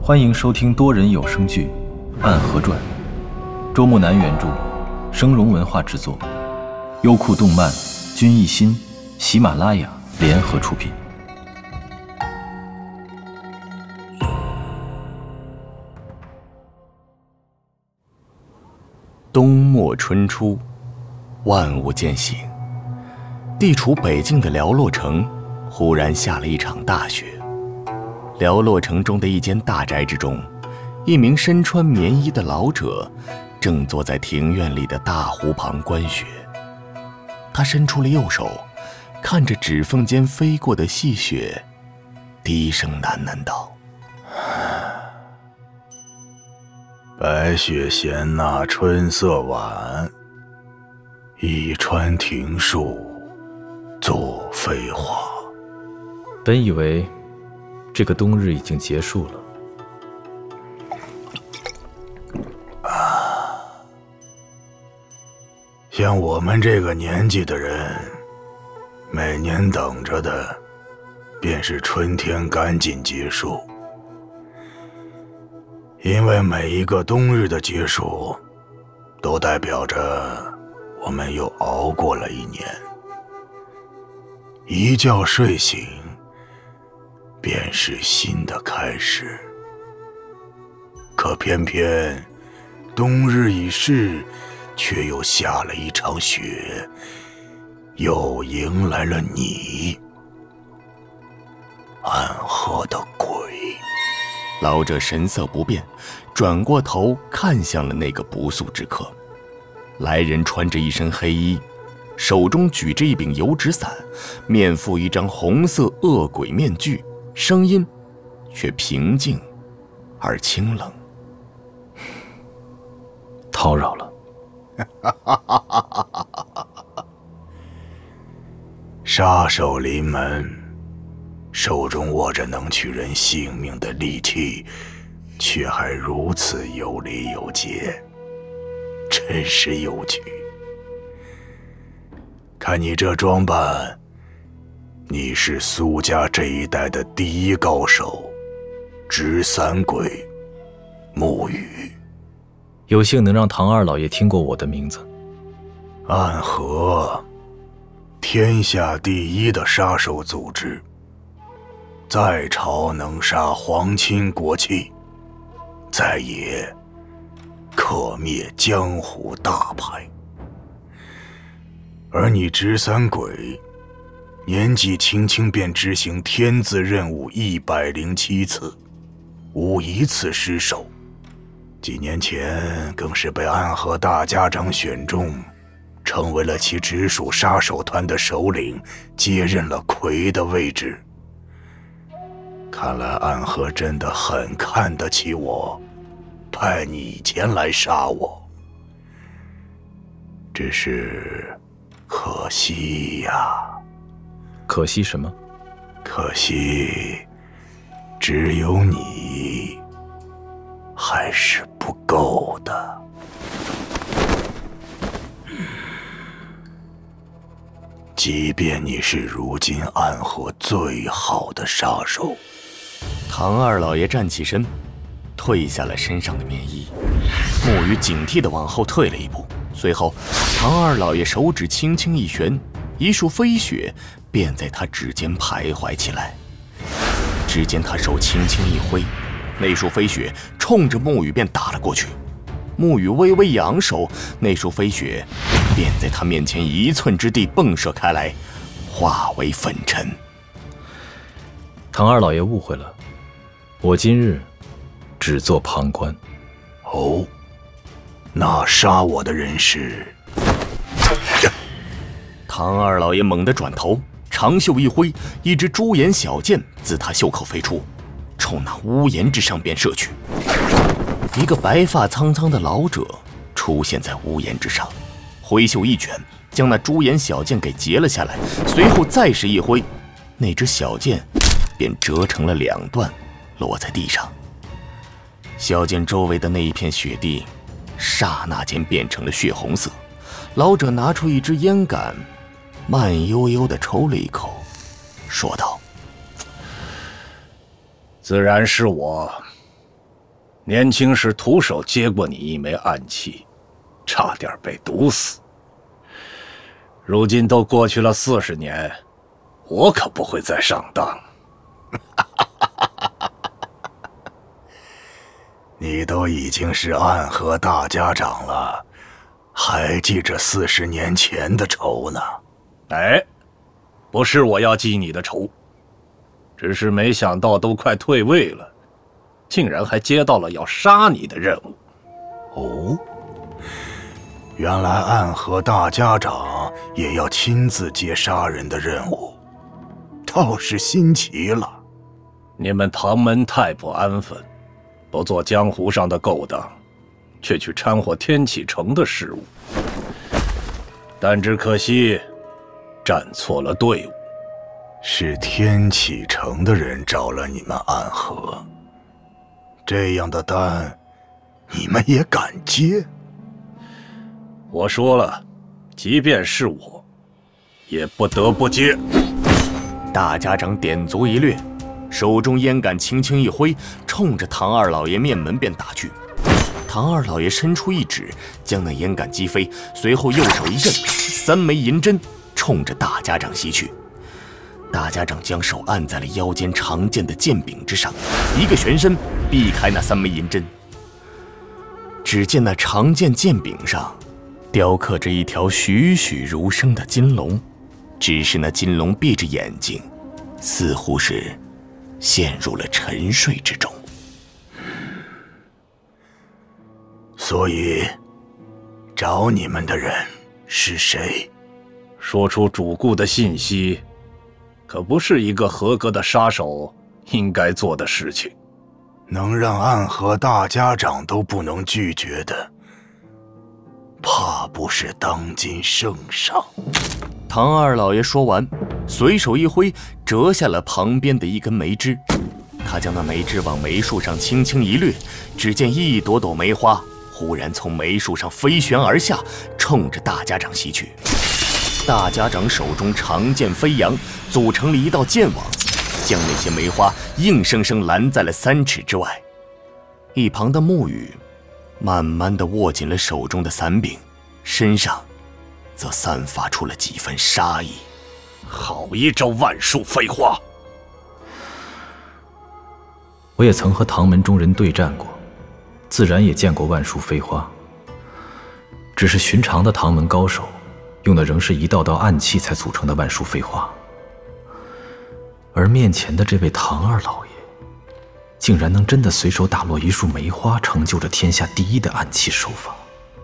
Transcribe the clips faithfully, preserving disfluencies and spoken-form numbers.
欢迎收听多人有声剧《暗河传》，周木南原著，声荣文化制作，优酷动漫、君艺新、喜马拉雅联合出品。 冬末春初，万物渐醒，地处北境的辽洛城忽然下了一场大雪。辽洛城中的一间大宅之中，一名身穿棉衣的老者正坐在庭院里的大湖旁观雪。他伸出了右手，看着指缝间飞过的细雪，低声喃喃道： 白雪闲纳春色晚，一川庭树作飞花。 本以为这个冬日已经结束了， 啊，像我们这个年纪的人，每年等着的便是春天赶紧结束。因为每一个冬日的结束，都代表着我们又熬过了一年。一觉睡醒，便是新的开始。可偏偏冬日已逝，却又下了一场雪，又迎来了你，暗河的鬼。 老者神色不变，转过头看向了那个不速之客。来人穿着一身黑衣，手中举着一柄油纸伞，面附一张红色恶鬼面具，声音却平静而清冷。 叨扰了。 杀手临门，手中握着能取人性命的利器，却还如此有礼有节，真是有趣。看你这装扮，你是苏家这一代的第一高手，执伞鬼沐雨。 有幸能让唐二老爷听过我的名字。 暗河，天下第一的杀手组织，在朝能杀皇亲国戚，在野可灭江湖大派。而你执伞鬼，年纪轻轻便执行天字任务一百零七次，无一次失手。几年前更是被暗河大家长选中，成为了其直属杀手团的首领，接任了魁的位置。看来暗河真的很看得起我，派你前来杀我。只是可惜呀。 可惜什么？ 可惜只有你还是不够的。即便你是如今暗河最好的杀手。 唐二老爷站起身，退下了身上的棉衣。沐雨警惕地往后退了一步，随后唐二老爷手指轻轻一旋，一束飞雪便在他指尖徘徊起来。只见他手轻轻一挥，那束飞雪冲着沐雨便打了过去。沐雨微微扬手，那束飞雪便在他面前一寸之地迸射开来，化为粉尘。 唐二老爷误会了，我今日只做旁观。 哦，那杀我的人是？ 唐二老爷猛地转头，长袖一挥，一支朱颜小剑自他袖口飞出，冲那屋檐之上便射去。一个白发苍苍的老者出现在屋檐之上，挥袖一卷，将那朱颜小剑给截了下来，随后再是一挥，那只小剑便折成了两段，落在地上。小剑周围的那一片雪地刹那间变成了血红色。老者拿出一支烟杆，慢悠悠地抽了一口，说道： 自然是我， 年轻时徒手接过你一枚暗器，差点被毒死。如今都过去了四十年，我可不会再上当。 你都已经是暗河大家长了，还记着四十年前的仇呢？ 哎，不是我要记你的仇，只是没想到都快退位了，竟然还接到了要杀你的任务。 哦，原来暗河大家长也要亲自接杀人的任务，倒是新奇了。 你们唐门太不安分，不做江湖上的勾当，却去掺和天启城的事务。但只可惜，站错了队伍。 是天启城的人找了你们暗河，这样的单，你们也敢接？ 我说了，即便是我，也不得不接。 大家长点足一掠，手中烟杆轻轻一挥，冲着唐二老爷面门便打去。唐二老爷伸出一指，将那烟杆击飞，随后右手一震，三枚银针冲着大家长袭去。大家长将手按在了腰间长剑的剑柄之上，一个旋身避开那三枚银针。只见那长剑剑柄上雕刻着一条栩栩如生的金龙，只是那金龙闭着眼睛，似乎是陷入了沉睡之中。 所以，找你们的人是谁？ 说出主顾的信息，可不是一个合格的杀手应该做的事情。 能让暗河大家长都不能拒绝的，怕不是当今圣上。 唐二老爷说完，随手一挥，折下了旁边的一根梅枝。他将那梅枝往梅树上轻轻一掠，只见一朵朵梅花忽然从梅树上飞旋而下，冲着大家长袭去。大家长手中长剑飞扬，组成了一道剑网，将那些梅花硬生生拦在了三尺之外。一旁的沐雨慢慢地握紧了手中的伞柄，身上则散发出了几分杀意。 好一招万树飞花！ 我也曾和唐门中人对战过，自然也见过万树飞花。只是寻常的唐门高手，用的仍是一道道暗器才组成的万树飞花，而面前的这位唐二老爷，竟然能真的随手打落一束梅花，成就着天下第一的暗器手法。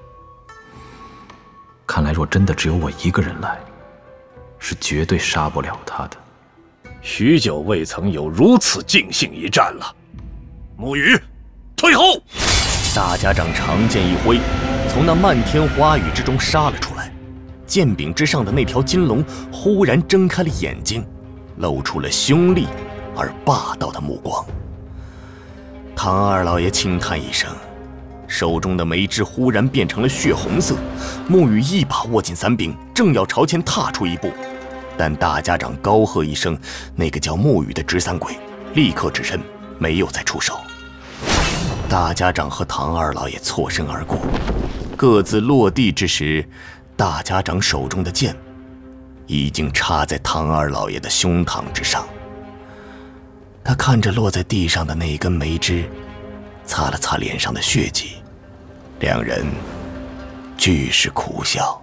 看来若真的只有我一个人来，是绝对杀不了他的。 许久未曾有如此尽兴一战了。沐雨，退后！ 大家长长剑一挥，从那漫天花雨之中杀了出来。剑柄之上的那条金龙忽然睁开了眼睛，露出了凶厉而霸道的目光。唐二老爷轻叹一声，手中的梅枝忽然变成了血红色。沐雨一把握紧伞柄，正要朝前踏出一步，但大家长高喝一声，那个叫沐雨的纸伞鬼立刻只身，没有再出手。大家长和唐二老爷错身而过，各自落地之时，大家长手中的剑已经插在唐二老爷的胸膛之上。他看着落在地上的那根梅枝，擦了擦脸上的血迹，两人俱是苦笑。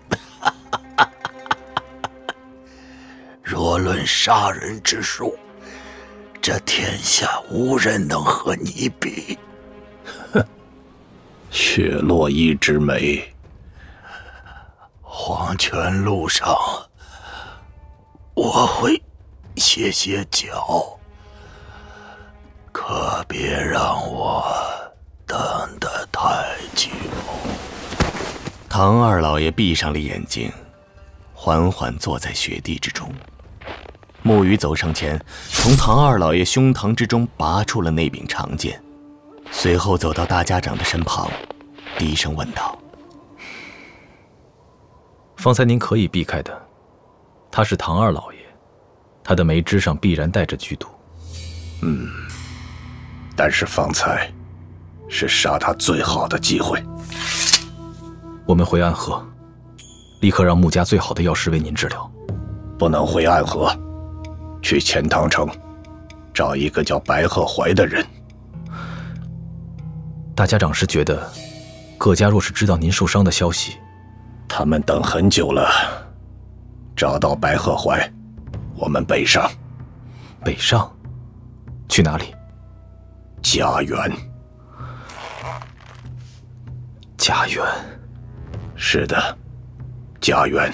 若论杀人之术，这天下无人能和你比。 哼，雪落一枝梅。 黄泉路上，我会歇歇脚，可别让我等得太久。 唐二老爷闭上了眼睛，缓缓坐在雪地之中。沐雨走上前，从唐二老爷胸膛之中拔出了那柄长剑，随后走到大家长的身旁，低声问道：“ 方才您可以避开的，他是唐二老爷，他的梅枝上必然带着剧毒。 嗯，但是方才是杀他最好的机会。 我们回暗河，立刻让穆家最好的药师为您治疗。 不能回暗河，去钱塘城，找一个叫白鹤怀的人。 大家长是觉得，各家若是知道您受伤的消息， 他们等很久了。找到白鹤怀，我们北上。 北上？去哪里？ 家园。 家园。 是的，家园。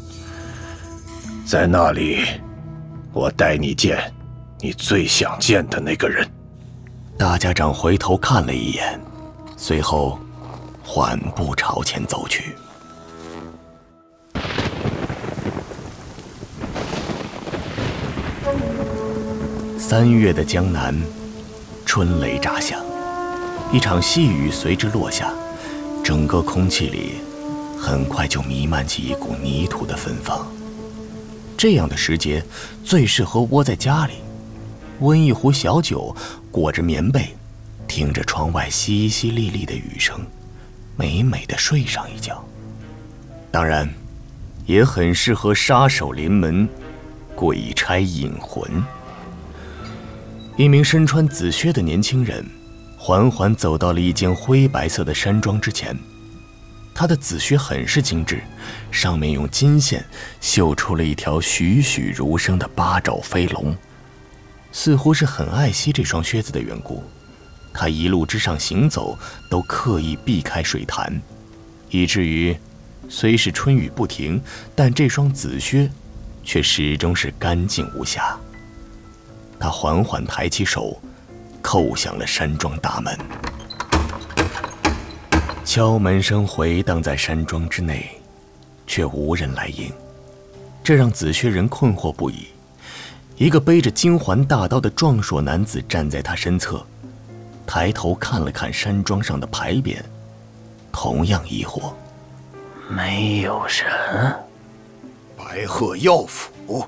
在那里，我带你见你最想见的那个人。 大家长回头看了一眼，随后缓步朝前走去。三月的江南，春雷炸响，一场细雨随之落下，整个空气里很快就弥漫起一股泥土的芬芳。这样的时节，最适合窝在家里，温一壶小酒，裹着棉被，听着窗外淅淅沥沥的雨声，美美的睡上一觉。当然，也很适合杀手临门，鬼差引魂。一名身穿紫靴的年轻人，缓缓走到了一间灰白色的山庄之前。他的紫靴很是精致，上面用金线绣出了一条栩栩如生的八爪飞龙。似乎是很爱惜这双靴子的缘故，他一路之上行走都刻意避开水潭，以至于虽是春雨不停，但这双紫靴却始终是干净无瑕。他缓缓抬起手，叩响了山庄大门。敲门声回荡在山庄之内，却无人来应，这让紫靴人困惑不已。一个背着金环大刀的壮硕男子站在他身侧，抬头看了看山庄上的牌匾，同样疑惑。 没有人。 白鹤药府，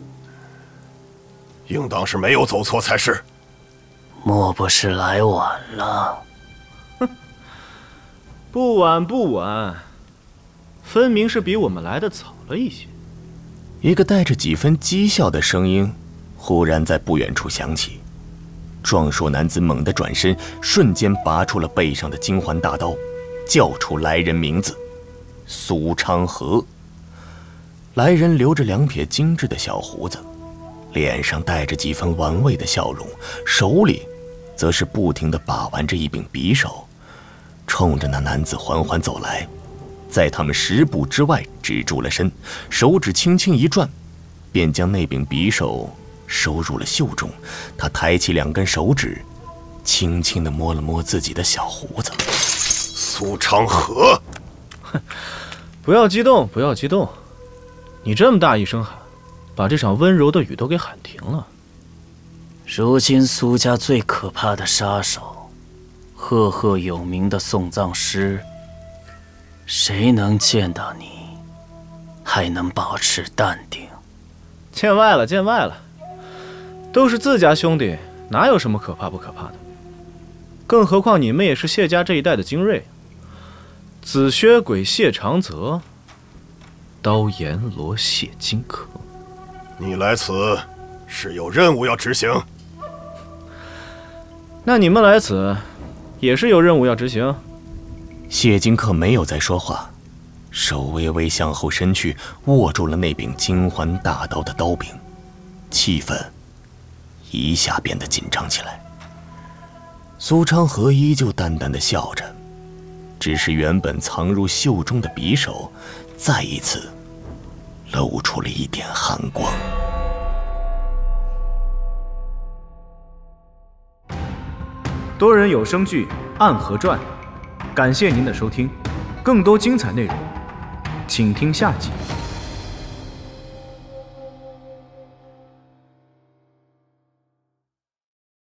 应当是没有走错才是。 莫不是来晚了？ 不晚不晚，分明是比我们来的早了一些。 一个带着几分讥笑的声音忽然在不远处响起。壮硕男子猛地转身，瞬间拔出了背上的金环大刀，叫出来人名字：苏昌河。来人留着两撇精致的小胡子，脸上带着几分玩味的笑容，手里则是不停地把玩着一柄匕首，冲着那男子缓缓走来，在他们十步之外止住了身，手指轻轻一转，便将那柄匕首收入了袖中。他抬起两根手指，轻轻地摸了摸自己的小胡子。 苏昌河， 不要激动，不要激动，你这么大一声喊，把这场温柔的雨都给喊停了。 如今苏家最可怕的杀手，赫赫有名的送葬师，谁能见到你，还能保持淡定？ 见外了，见外了，都是自家兄弟，哪有什么可怕不可怕的？更何况你们也是谢家这一代的精锐，紫靴鬼谢长泽，刀阎罗谢金客。 你来此是有任务要执行？ 那你们来此也是有任务要执行？ 谢金客没有再说话，手微微向后伸去，握住了那柄金环大刀的刀柄，气氛一下变得紧张起来。苏昌河依旧淡淡的笑着，只是原本藏入袖中的匕首再一次露出了一点寒光。 多人有声剧《暗河传》，感谢您的收听，更多精彩内容，请听下集。